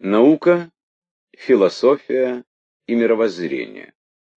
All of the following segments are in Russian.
Наука, философия и мировоззрение.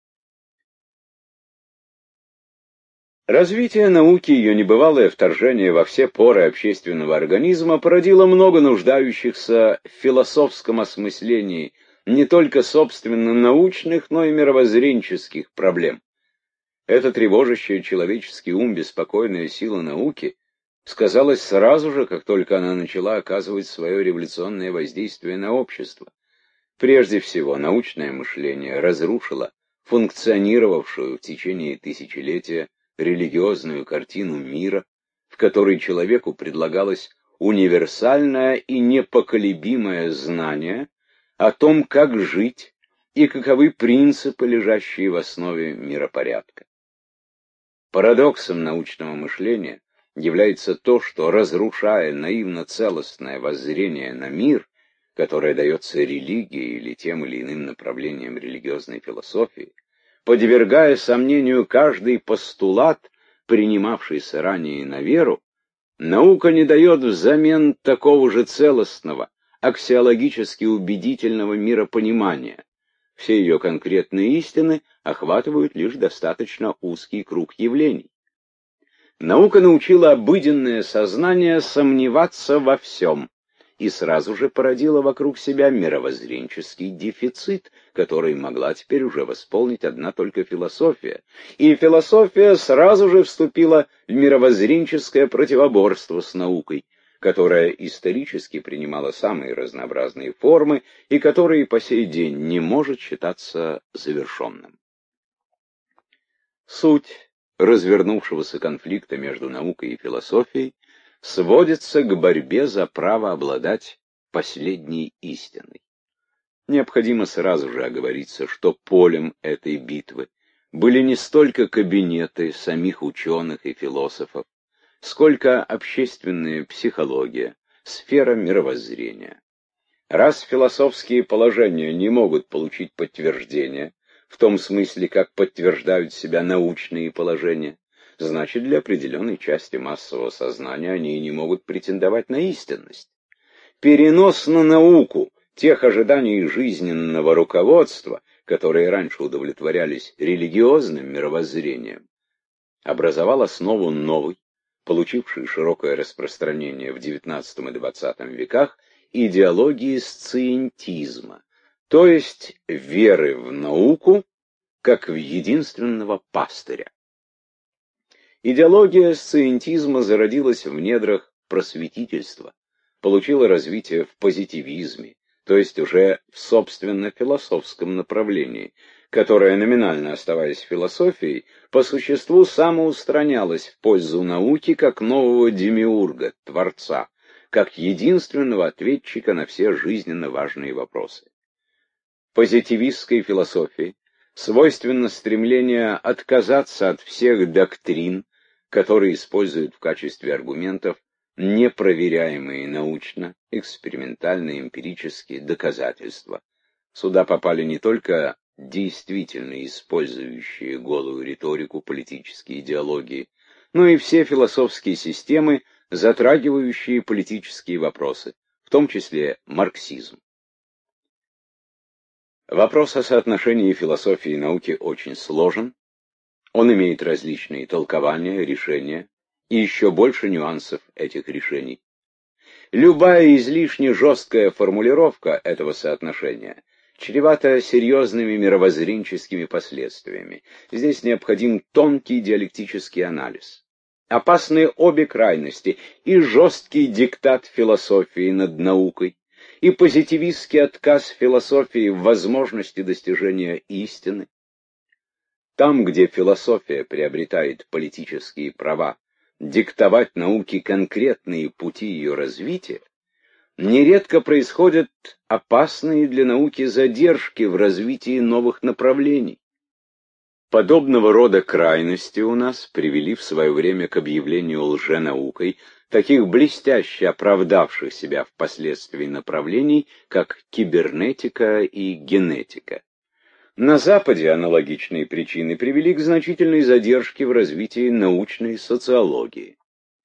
Развитие науки и ее небывалое вторжение во все поры общественного организма породило много нуждающихся в философском осмыслении не только собственно научных, но и мировоззренческих проблем. Эта тревожащая человеческий ум беспокойная сила науки сказалась сразу же, как только она начала оказывать свое революционное воздействие на общество. Прежде всего, научное мышление разрушило функционировавшую в течение тысячелетия религиозную картину мира, в которой человеку предлагалось универсальное и непоколебимое знание о том, как жить и каковы принципы, лежащие в основе миропорядка. Парадоксом научного мышления является то, что, разрушая наивно-целостное воззрение на мир, которое дается религии или тем или иным направлениям религиозной философии, подвергая сомнению каждый постулат, принимавшийся ранее на веру, наука не дает взамен такого же целостного, аксиологически убедительного миропонимания. Все ее конкретные истины охватывают лишь достаточно узкий круг явлений. Наука научила обыденное сознание сомневаться во всем и сразу же породила вокруг себя мировоззренческий дефицит, который могла теперь уже восполнить одна только философия. И философия сразу же вступила в мировоззренческое противоборство с наукой, которая исторически принимала самые разнообразные формы и которая и по сей день не может считаться завершенным. Суть развернувшегося конфликта между наукой и философией сводится к борьбе за право обладать последней истиной. Необходимо сразу же оговориться, что полем этой битвы были не столько кабинеты самих ученых и философов, сколько общественная психология, сфера мировоззрения. Раз философские положения не могут получить подтверждения, в том смысле, как подтверждают себя научные положения, значит, для определенной части массового сознания они и не могут претендовать на истинность. Перенос на науку тех ожиданий жизненного руководства, которые раньше удовлетворялись религиозным мировоззрением, образовал основу новой, получившей широкое распространение в XIX и XX веках, идеологии сциентизма, то есть веры в науку как в единственного пастыря. Идеология сциентизма зародилась в недрах просветительства, получила развитие в позитивизме, то есть уже в собственно философском направлении, которое, номинально оставаясь философией, по существу самоустранялось в пользу науки как нового демиурга, творца, как единственного ответчика на все жизненно важные вопросы. Позитивистской философии свойственно стремление отказаться от всех доктрин, которые используют в качестве аргументов непроверяемые научно, экспериментально, эмпирические доказательства. Сюда попали не только действительно использующие голую риторику политические идеологии, но и все философские системы, затрагивающие политические вопросы, в том числе марксизм. Вопрос о соотношении философии и науки очень сложен, он имеет различные толкования, решения и еще больше нюансов этих решений. Любая излишне жесткая формулировка этого соотношения чревата серьезными мировоззренческими последствиями. Здесь необходим тонкий диалектический анализ. Опасны обе крайности, и жесткий диктат философии над наукой, и позитивистский отказ философии в возможности достижения истины. Там, где философия приобретает политические права диктовать науке конкретные пути ее развития, нередко происходят опасные для науки задержки в развитии новых направлений. Подобного рода крайности у нас привели в свое время к объявлению лженаукой таких блестяще оправдавших себя впоследствии направлений, как кибернетика и генетика. На Западе аналогичные причины привели к значительной задержке в развитии научной социологии.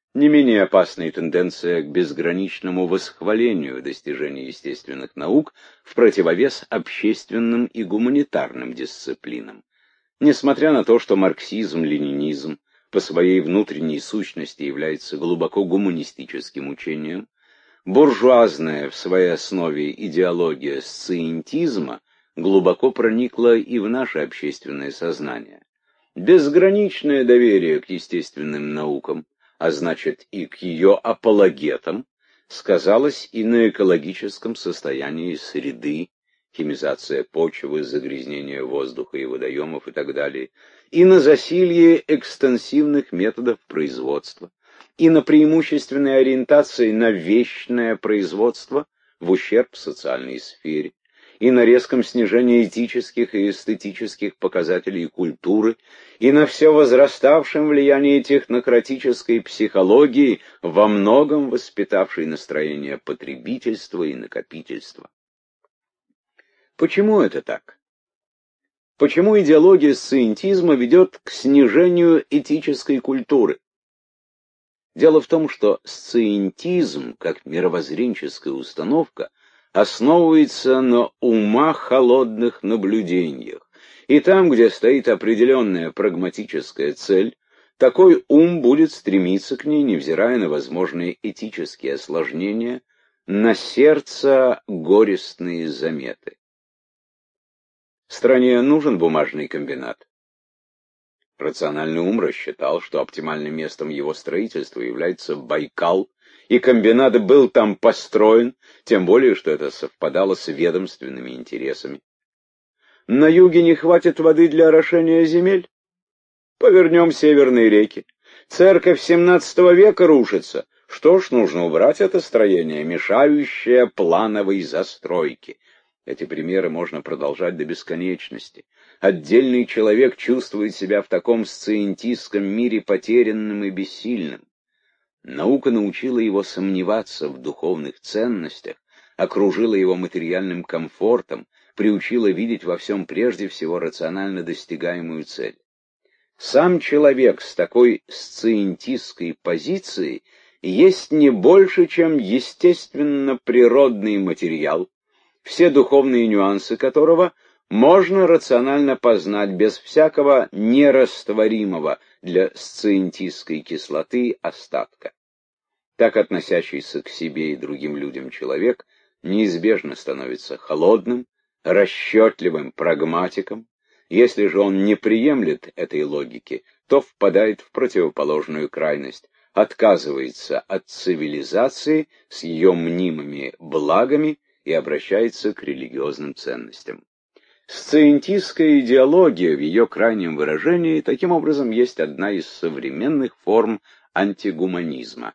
Не менее опасной тенденция к безграничному восхвалению достижений естественных наук в противовес общественным и гуманитарным дисциплинам. Несмотря на то, что марксизм-ленинизм по своей внутренней сущности является глубоко гуманистическим учением, буржуазная в своей основе идеология сциентизма глубоко проникла и в наше общественное сознание. Безграничное доверие к естественным наукам, а значит и к ее апологетам, сказалось и на экологическом состоянии среды, химизация почвы, загрязнение воздуха и водоемов и так далее, и на засилье экстенсивных методов производства, и на преимущественной ориентации на вечное производство в ущерб социальной сфере, и на резком снижении этических и эстетических показателей культуры, и на все возраставшем влиянии технократической психологии, во многом воспитавшей настроение потребительства и накопительства. Почему это так? Почему идеология сциентизма ведет к снижению этической культуры? Дело в том, что сциентизм, как мировоззренческая установка, основывается на умах холодных наблюдениях. И там, где стоит определенная прагматическая цель, такой ум будет стремиться к ней, невзирая на возможные этические осложнения, на сердце горестные заметы. Стране нужен бумажный комбинат. Рациональный ум рассчитал, что оптимальным местом его строительства является Байкал, и комбинат был там построен, тем более, что это совпадало с ведомственными интересами. На юге не хватит воды для орошения земель? Повернем северные реки. Церковь XVII века рушится. Что ж, нужно убрать это строение, мешающее плановой застройке. Эти примеры можно продолжать до бесконечности. Отдельный человек чувствует себя в таком сциентистском мире потерянным и бессильным. Наука научила его сомневаться в духовных ценностях, окружила его материальным комфортом, приучила видеть во всем прежде всего рационально достигаемую цель. Сам человек с такой сциентистской позицией есть не больше, чем естественно-природный материал, все духовные нюансы которого можно рационально познать без всякого нерастворимого для сциентистской кислоты остатка. Так относящийся к себе и другим людям человек неизбежно становится холодным, расчетливым прагматиком. Если же он не приемлет этой логики, то впадает в противоположную крайность, отказывается от цивилизации с ее мнимыми благами и обращается к религиозным ценностям. Сциентистская идеология в ее крайнем выражении, таким образом, есть одна из современных форм антигуманизма.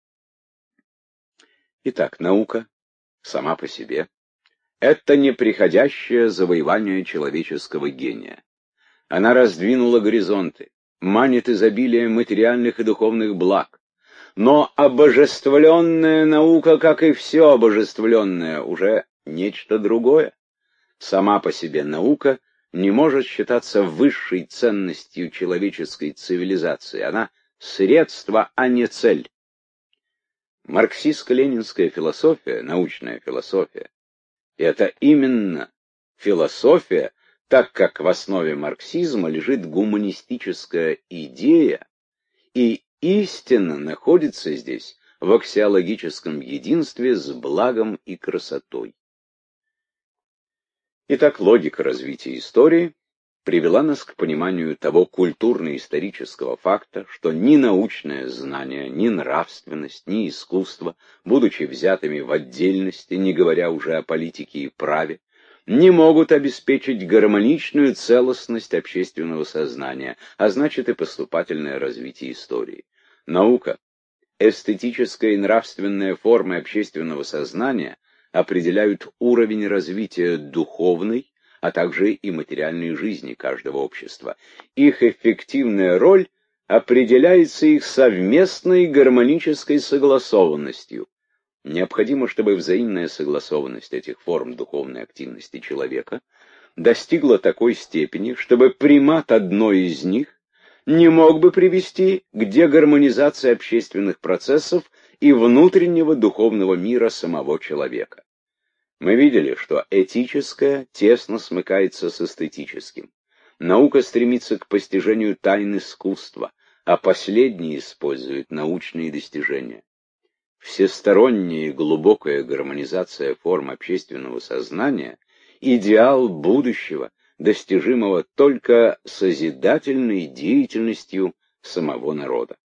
Итак, наука сама по себе — это неприходящее завоевание человеческого гения. Она раздвинула горизонты, манит изобилие материальных и духовных благ. Но обожествленная наука, как и все обожествленное, уже нечто другое. Сама по себе наука не может считаться высшей ценностью человеческой цивилизации. Она — средство, а не цель. Марксистско-ленинская философия, научная философия, это именно философия, так как в основе марксизма лежит гуманистическая идея, и истина находится здесь в аксиологическом единстве с благом и красотой. Итак, логика развития истории привела нас к пониманию того культурно-исторического факта, что ни научное знание, ни нравственность, ни искусство, будучи взятыми в отдельности, не говоря уже о политике и праве, не могут обеспечить гармоничную целостность общественного сознания, а значит и поступательное развитие истории. Наука, эстетическая и нравственная формы общественного сознания определяют уровень развития духовной, а также и материальной жизни каждого общества. Их эффективная роль определяется их совместной гармонической согласованностью. Необходимо, чтобы взаимная согласованность этих форм духовной активности человека достигла такой степени, чтобы примат одной из них не мог бы привести к дегармонизации общественных процессов и внутреннего духовного мира самого человека. Мы видели, что этическое тесно смыкается с эстетическим. Наука стремится к постижению тайн искусства, а последние используют научные достижения. Всесторонняя и глубокая гармонизация форм общественного сознания – идеал будущего, достижимого только созидательной деятельностью самого народа.